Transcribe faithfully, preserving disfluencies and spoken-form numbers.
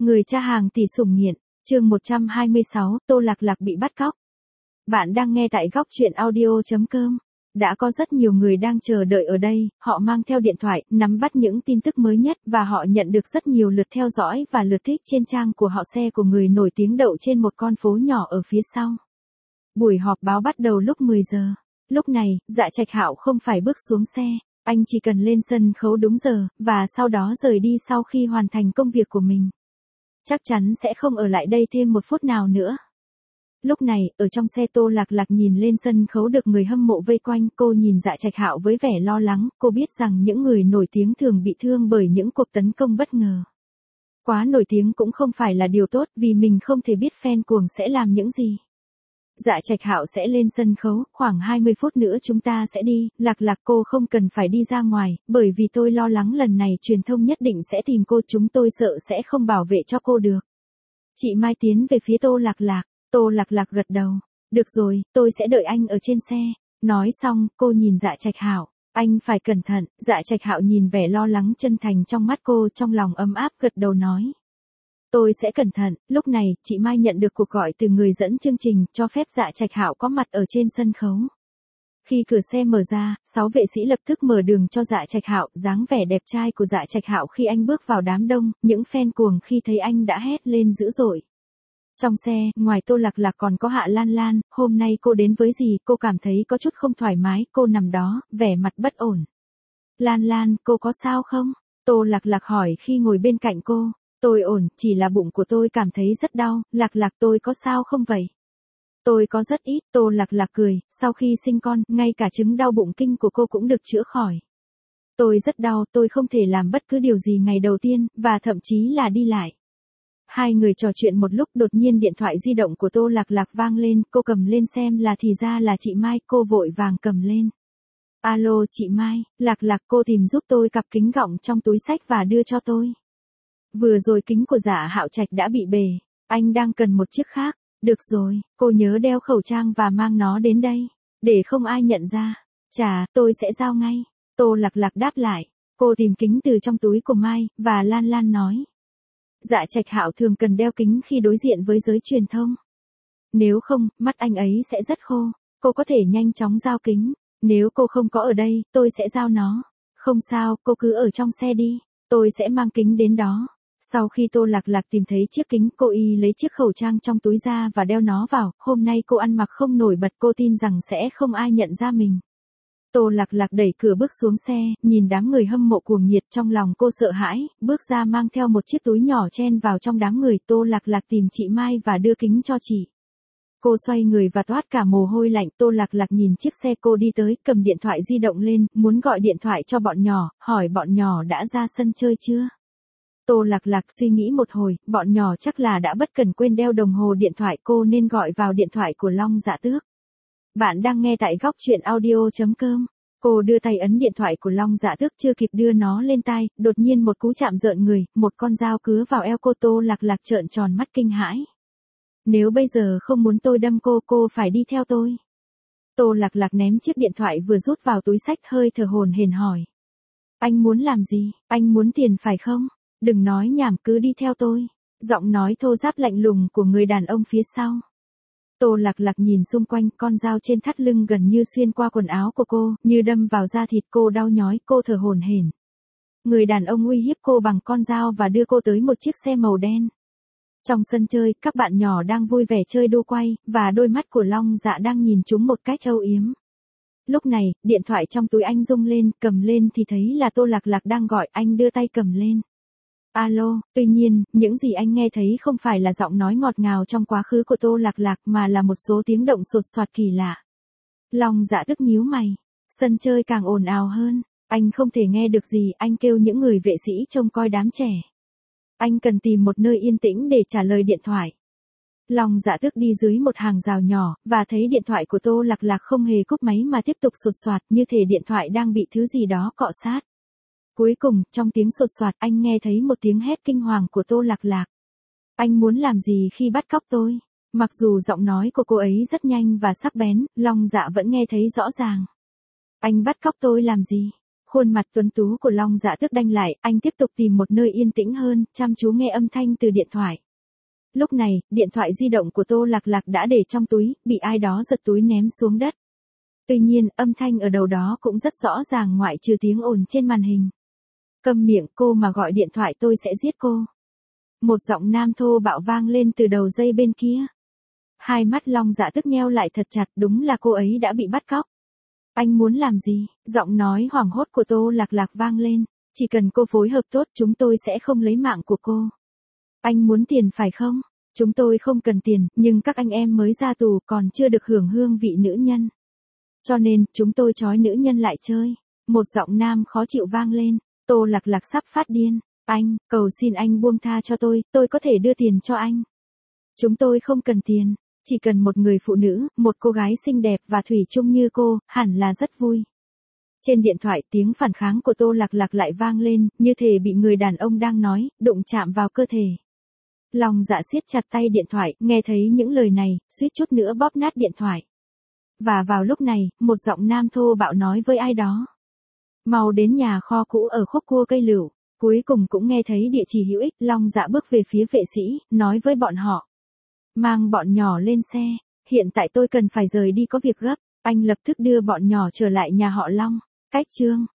Người cha hàng tỷ sủng nghiện, chương một trăm hai mươi sáu, Tô Lạc Lạc bị bắt cóc. Bạn đang nghe tại góc truyện audio chấm com. Đã có rất nhiều người đang chờ đợi ở đây, họ mang theo điện thoại, nắm bắt những tin tức mới nhất và họ nhận được rất nhiều lượt theo dõi và lượt thích trên trang của họ. Xe của người nổi tiếng đậu trên một con phố nhỏ ở phía sau. Buổi họp báo bắt đầu lúc mười giờ. Lúc này, Dạ Trạch Hạo không phải bước xuống xe, anh chỉ cần lên sân khấu đúng giờ, và sau đó rời đi sau khi hoàn thành công việc của mình. Chắc chắn sẽ không ở lại đây thêm một phút nào nữa. Lúc này, ở trong xe Tô Lạc Lạc nhìn lên sân khấu được người hâm mộ vây quanh, cô nhìn Dạ Trạch Hạo với vẻ lo lắng, cô biết rằng những người nổi tiếng thường bị thương bởi những cuộc tấn công bất ngờ. Quá nổi tiếng cũng không phải là điều tốt vì mình không thể biết fan cuồng sẽ làm những gì. Dạ Trạch Hạo sẽ lên sân khấu, khoảng hai mươi phút nữa chúng ta sẽ đi, Lạc Lạc cô không cần phải đi ra ngoài, bởi vì tôi lo lắng lần này truyền thông nhất định sẽ tìm cô, chúng tôi sợ sẽ không bảo vệ cho cô được. Chị Mai tiến về phía Tô Lạc Lạc, Tô Lạc Lạc gật đầu, được rồi, tôi sẽ đợi anh ở trên xe. Nói xong, cô nhìn Dạ Trạch Hạo, anh phải cẩn thận. Dạ Trạch Hạo nhìn vẻ lo lắng chân thành trong mắt cô, trong lòng ấm áp gật đầu nói. Tôi sẽ cẩn thận. Lúc này, chị Mai nhận được cuộc gọi từ người dẫn chương trình, cho phép Dạ Trạch Hạo có mặt ở trên sân khấu. Khi cửa xe mở ra, sáu vệ sĩ lập tức mở đường cho Dạ Trạch Hạo, dáng vẻ đẹp trai của Dạ Trạch Hạo khi anh bước vào đám đông, những fan cuồng khi thấy anh đã hét lên dữ dội. Trong xe, ngoài Tô Lạc Lạc còn có Hạ Lan Lan, hôm nay cô đến với gì, cô cảm thấy có chút không thoải mái, cô nằm đó, vẻ mặt bất ổn. Lan Lan, cô có sao không? Tô Lạc Lạc hỏi khi ngồi bên cạnh cô. Tôi ổn, chỉ là bụng của tôi cảm thấy rất đau. Lạc Lạc tôi có sao không vậy? Tôi có rất ít. Tô Lạc Lạc cười, sau khi sinh con, ngay cả chứng đau bụng kinh của cô cũng được chữa khỏi. Tôi rất đau, tôi không thể làm bất cứ điều gì ngày đầu tiên, và thậm chí là đi lại. Hai người trò chuyện một lúc, đột nhiên điện thoại di động của Tô Lạc Lạc vang lên, cô cầm lên xem là thì ra là chị Mai, cô vội vàng cầm lên. Alo chị Mai, Lạc Lạc cô tìm giúp tôi cặp kính gọng trong túi xách và đưa cho tôi. Vừa rồi kính của Dạ Hạo Trạch đã bị bể, anh đang cần một chiếc khác. Được rồi, cô nhớ đeo khẩu trang và mang nó đến đây, để không ai nhận ra. Chà, tôi sẽ giao ngay. Tô Lạc Lạc đáp lại, cô tìm kính từ trong túi của Mai, và Lan Lan nói. Dạ Trạch Hạo thường cần đeo kính khi đối diện với giới truyền thông. Nếu không, mắt anh ấy sẽ rất khô, cô có thể nhanh chóng giao kính. Nếu cô không có ở đây, tôi sẽ giao nó. Không sao, cô cứ ở trong xe đi, tôi sẽ mang kính đến đó. Sau khi Tô Lạc Lạc tìm thấy chiếc kính, cô y lấy chiếc khẩu trang trong túi ra và đeo nó vào. Hôm nay cô ăn mặc không nổi bật, cô tin rằng sẽ không ai nhận ra mình. Tô Lạc Lạc đẩy cửa bước xuống xe, nhìn đám người hâm mộ cuồng nhiệt, trong lòng cô sợ hãi, bước ra mang theo một chiếc túi nhỏ chen vào trong đám người. Tô Lạc Lạc tìm chị Mai và đưa kính cho chị. Cô xoay người và toát cả mồ hôi lạnh. Tô Lạc Lạc nhìn chiếc xe cô đi tới, cầm điện thoại di động lên, muốn gọi điện thoại cho bọn nhỏ, hỏi bọn nhỏ đã ra sân chơi chưa. Tô Lạc Lạc suy nghĩ một hồi, bọn nhỏ chắc là đã bất cẩn quên đeo đồng hồ điện thoại, cô nên gọi vào điện thoại của Long Dạ Tước. Bạn đang nghe tại góc truyện audio chấm com. Cô đưa tay ấn điện thoại của Long Dạ Tước, chưa kịp đưa nó lên tai, đột nhiên một cú chạm rợn người, một con dao cứa vào eo cô. Tô Lạc Lạc trợn tròn mắt kinh hãi. Nếu bây giờ không muốn tôi đâm cô, cô phải đi theo tôi. Tô Lạc Lạc ném chiếc điện thoại vừa rút vào túi xách, hơi thở hổn hển hỏi. Anh muốn làm gì? Anh muốn tiền phải không? Đừng nói nhảm, cứ đi theo tôi. Giọng nói thô ráp lạnh lùng của người đàn ông phía sau. Tô Lạc Lạc nhìn xung quanh, con dao trên thắt lưng gần như xuyên qua quần áo của cô, như đâm vào da thịt cô đau nhói, cô thở hổn hển. Người đàn ông uy hiếp cô bằng con dao và đưa cô tới một chiếc xe màu đen. Trong sân chơi, các bạn nhỏ đang vui vẻ chơi đua quay, và đôi mắt của Long Dạ đang nhìn chúng một cách âu yếm. Lúc này, điện thoại trong túi anh rung lên, cầm lên thì thấy là Tô Lạc Lạc đang gọi, anh đưa tay cầm lên. Alo, tuy nhiên, những gì anh nghe thấy không phải là giọng nói ngọt ngào trong quá khứ của Tô Lạc Lạc mà là một số tiếng động sột soạt kỳ lạ. Long Dạ Tước nhíu mày, sân chơi càng ồn ào hơn, anh không thể nghe được gì, anh kêu những người vệ sĩ trông coi đám trẻ. Anh cần tìm một nơi yên tĩnh để trả lời điện thoại. Long Dạ Tước đi dưới một hàng rào nhỏ, và thấy điện thoại của Tô Lạc Lạc không hề cúp máy mà tiếp tục sột soạt, như thể điện thoại đang bị thứ gì đó cọ sát. Cuối cùng, trong tiếng sột soạt, anh nghe thấy một tiếng hét kinh hoàng của Tô Lạc Lạc. Anh muốn làm gì khi bắt cóc tôi? Mặc dù giọng nói của cô ấy rất nhanh và sắc bén, Long Dạ vẫn nghe thấy rõ ràng. Anh bắt cóc tôi làm gì? Khuôn mặt tuấn tú của Long Dạ tức đanh lại, anh tiếp tục tìm một nơi yên tĩnh hơn, chăm chú nghe âm thanh từ điện thoại. Lúc này, điện thoại di động của Tô Lạc Lạc đã để trong túi, bị ai đó giật túi ném xuống đất. Tuy nhiên, âm thanh ở đầu đó cũng rất rõ ràng ngoại trừ tiếng ồn trên màn hình. Câm miệng, cô mà gọi điện thoại tôi sẽ giết cô. Một giọng nam thô bạo vang lên từ đầu dây bên kia. Hai mắt Long Dạ tức nheo lại thật chặt, đúng là cô ấy đã bị bắt cóc. Anh muốn làm gì? Giọng nói hoảng hốt của Tô Lạc Lạc vang lên. Chỉ cần cô phối hợp tốt chúng tôi sẽ không lấy mạng của cô. Anh muốn tiền phải không? Chúng tôi không cần tiền, nhưng các anh em mới ra tù còn chưa được hưởng hương vị nữ nhân. Cho nên, chúng tôi trói nữ nhân lại chơi. Một giọng nam khó chịu vang lên. Tô Lạc Lạc sắp phát điên. Anh, cầu xin anh buông tha cho tôi, tôi có thể đưa tiền cho anh. Chúng tôi không cần tiền, chỉ cần một người phụ nữ, một cô gái xinh đẹp và thủy chung như cô, hẳn là rất vui. Trên điện thoại tiếng phản kháng của Tô Lạc Lạc lại vang lên, như thể bị người đàn ông đang nói, đụng chạm vào cơ thể. Long Dạ siết chặt tay điện thoại, nghe thấy những lời này, suýt chút nữa bóp nát điện thoại. Và vào lúc này, một giọng nam thô bạo nói với ai đó. Mau đến nhà kho cũ ở khúc cua cây lửu. Cuối cùng cũng nghe thấy địa chỉ hữu ích, Long Dạ bước về phía vệ sĩ, nói với bọn họ. Mang bọn nhỏ lên xe, hiện tại tôi cần phải rời đi có việc gấp, anh lập tức đưa bọn nhỏ trở lại nhà họ Long. Cách chương